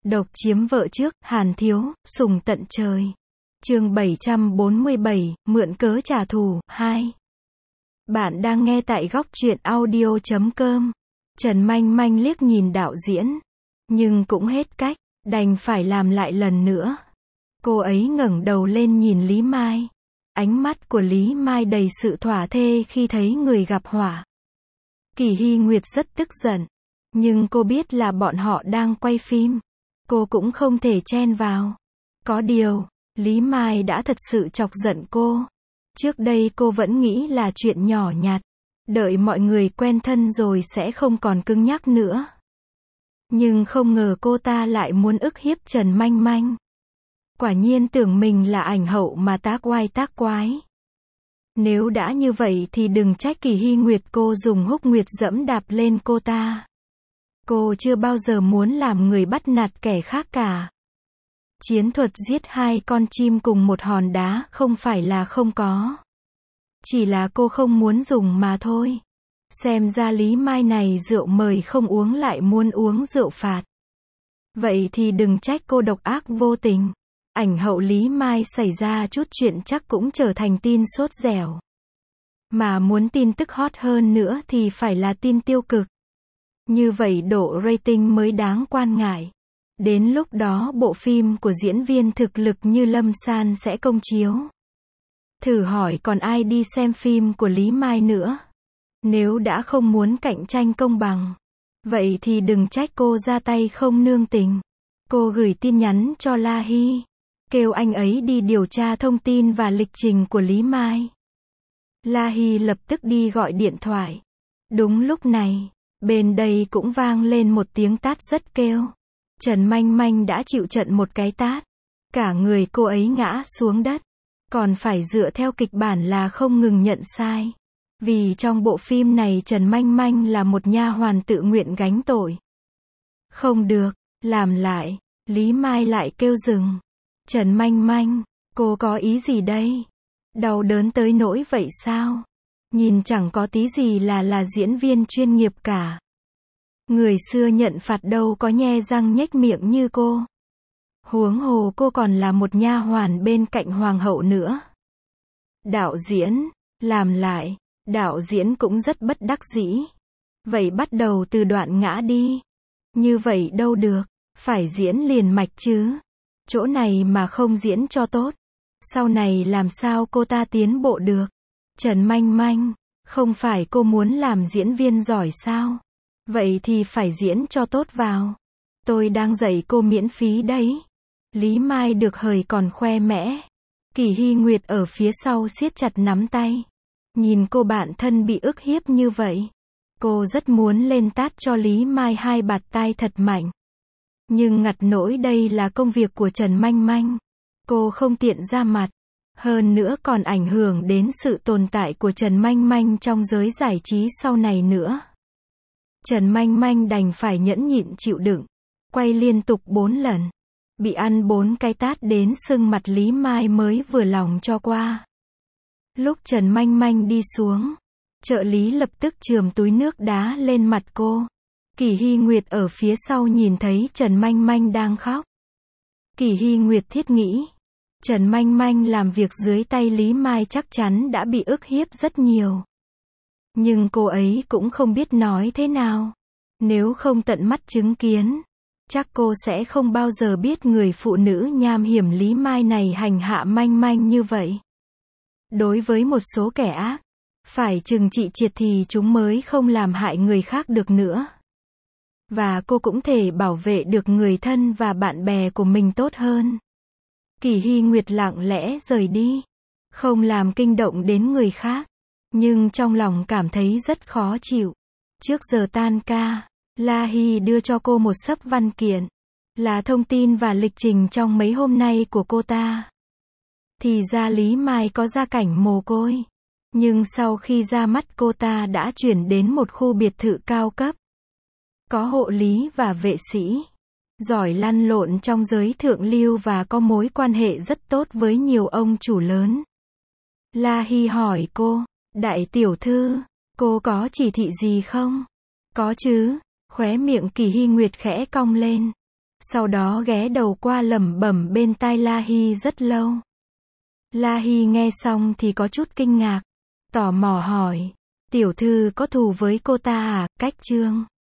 Độc chiếm vợ trước, Hàn Thiếu, sủng tận trời. Chương 747, mượn cớ trả thù, 2. Bạn đang nghe tại góc truyện audio.com. Trần Manh Manh liếc nhìn đạo diễn, nhưng cũng hết cách, đành phải làm lại lần nữa. Cô ấy ngẩng đầu lên nhìn Lý Mai. Ánh mắt của Lý Mai đầy sự thỏa thê khi thấy người gặp họa. Kỳ Hy Nguyệt rất tức giận, nhưng cô biết là bọn họ đang quay phim. Cô cũng không thể chen vào. Có điều, Lý Mai đã thật sự chọc giận cô. Trước đây cô vẫn nghĩ là chuyện nhỏ nhặt, đợi mọi người quen thân rồi sẽ không còn cứng nhắc nữa. Nhưng không ngờ cô ta lại muốn ức hiếp Trần Manh Manh. Quả nhiên tưởng mình là ảnh hậu mà tác oai tác quái. Nếu đã như vậy thì đừng trách Kỳ Hy Nguyệt cô dùng húc nguyệt dẫm đạp lên cô ta. Cô chưa bao giờ muốn làm người bắt nạt kẻ khác cả. Chiến thuật giết hai con chim cùng một hòn đá không phải là không có. Chỉ là cô không muốn dùng mà thôi. Xem ra Lý Mai này rượu mời không uống lại muốn uống rượu phạt. Vậy thì đừng trách cô độc ác vô tình. Ảnh hậu Lý Mai xảy ra chút chuyện chắc cũng trở thành tin sốt dẻo. Mà muốn tin tức hot hơn nữa thì phải là tin tiêu cực. Như vậy độ rating mới đáng quan ngại. Đến lúc đó bộ phim của diễn viên thực lực như Lâm San sẽ công chiếu. Thử hỏi còn ai đi xem phim của Lý Mai nữa. Nếu đã không muốn cạnh tranh công bằng, vậy thì đừng trách cô ra tay không nương tình. Cô gửi tin nhắn cho La Hy, kêu anh ấy đi điều tra thông tin và lịch trình của Lý Mai. La Hy lập tức đi gọi điện thoại. Đúng lúc này, bên đây cũng vang lên một tiếng tát rất kêu. Trần Manh Manh đã chịu trận một cái tát. Cả người cô ấy ngã xuống đất. Còn phải dựa theo kịch bản là không ngừng nhận sai. Vì trong bộ phim này Trần Manh Manh là một nha hoàn tự nguyện gánh tội. Không được, làm lại. Lý Mai lại kêu dừng. Trần Manh Manh, cô có ý gì đây? Đau đớn tới nỗi vậy sao? Nhìn chẳng có tí gì là diễn viên chuyên nghiệp cả. Người xưa nhận phạt đâu có nhe răng nhếch miệng như cô. Huống hồ cô còn là một nha hoàn bên cạnh hoàng hậu nữa. Đạo diễn, làm lại. Đạo diễn cũng rất bất đắc dĩ. Vậy bắt đầu từ đoạn ngã đi. Như vậy đâu được, phải diễn liền mạch chứ. Chỗ này mà không diễn cho tốt, sau này làm sao cô ta tiến bộ được? Trần Manh Manh, không phải cô muốn làm diễn viên giỏi sao? Vậy thì phải diễn cho tốt vào. Tôi đang dạy cô miễn phí đấy. Lý Mai được hời còn khoe mẽ. Kỳ Hy Nguyệt ở phía sau siết chặt nắm tay. Nhìn cô bạn thân bị ức hiếp như vậy, cô rất muốn lên tát cho Lý Mai hai bạt tai thật mạnh. Nhưng ngặt nỗi đây là công việc của Trần Manh Manh. Cô không tiện ra mặt. Hơn nữa còn ảnh hưởng đến sự tồn tại của Trần Manh Manh trong giới giải trí sau này nữa. Trần Manh Manh đành phải nhẫn nhịn chịu đựng. Quay liên tục 4 lần. Bị ăn 4 cái tát đến sưng mặt Lý Mai mới vừa lòng cho qua. Lúc Trần Manh Manh đi xuống, trợ lý lập tức chườm túi nước đá lên mặt cô. Kỳ Hy Nguyệt ở phía sau nhìn thấy Trần Manh Manh đang khóc. Kỳ Hy Nguyệt thiết nghĩ, Trần Manh Manh làm việc dưới tay Lý Mai chắc chắn đã bị ức hiếp rất nhiều. Nhưng cô ấy cũng không biết nói thế nào. Nếu không tận mắt chứng kiến, chắc cô sẽ không bao giờ biết người phụ nữ nham hiểm Lý Mai này hành hạ Manh Manh như vậy. Đối với một số kẻ ác, phải trừng trị triệt thì chúng mới không làm hại người khác được nữa. Và cô cũng thể bảo vệ được người thân và bạn bè của mình tốt hơn. Kỳ Hy Nguyệt lặng lẽ rời đi, không làm kinh động đến người khác, nhưng trong lòng cảm thấy rất khó chịu. Trước giờ tan ca, La Hy đưa cho cô một xấp văn kiện, là thông tin và lịch trình trong mấy hôm nay của cô ta. Thì ra Lý Mai có gia cảnh mồ côi, nhưng sau khi ra mắt cô ta đã chuyển đến một khu biệt thự cao cấp. Có hộ lý và vệ sĩ, giỏi lăn lộn trong giới thượng lưu và có mối quan hệ rất tốt với nhiều ông chủ lớn. La Hy hỏi cô, đại tiểu thư, cô có chỉ thị gì không? Có chứ, khóe miệng Kỳ Hy Nguyệt khẽ cong lên. Sau đó ghé đầu qua lẩm bẩm bên tai La Hy rất lâu. La Hy nghe xong thì có chút kinh ngạc, tò mò hỏi, tiểu thư có thù với cô ta à? Cách Trương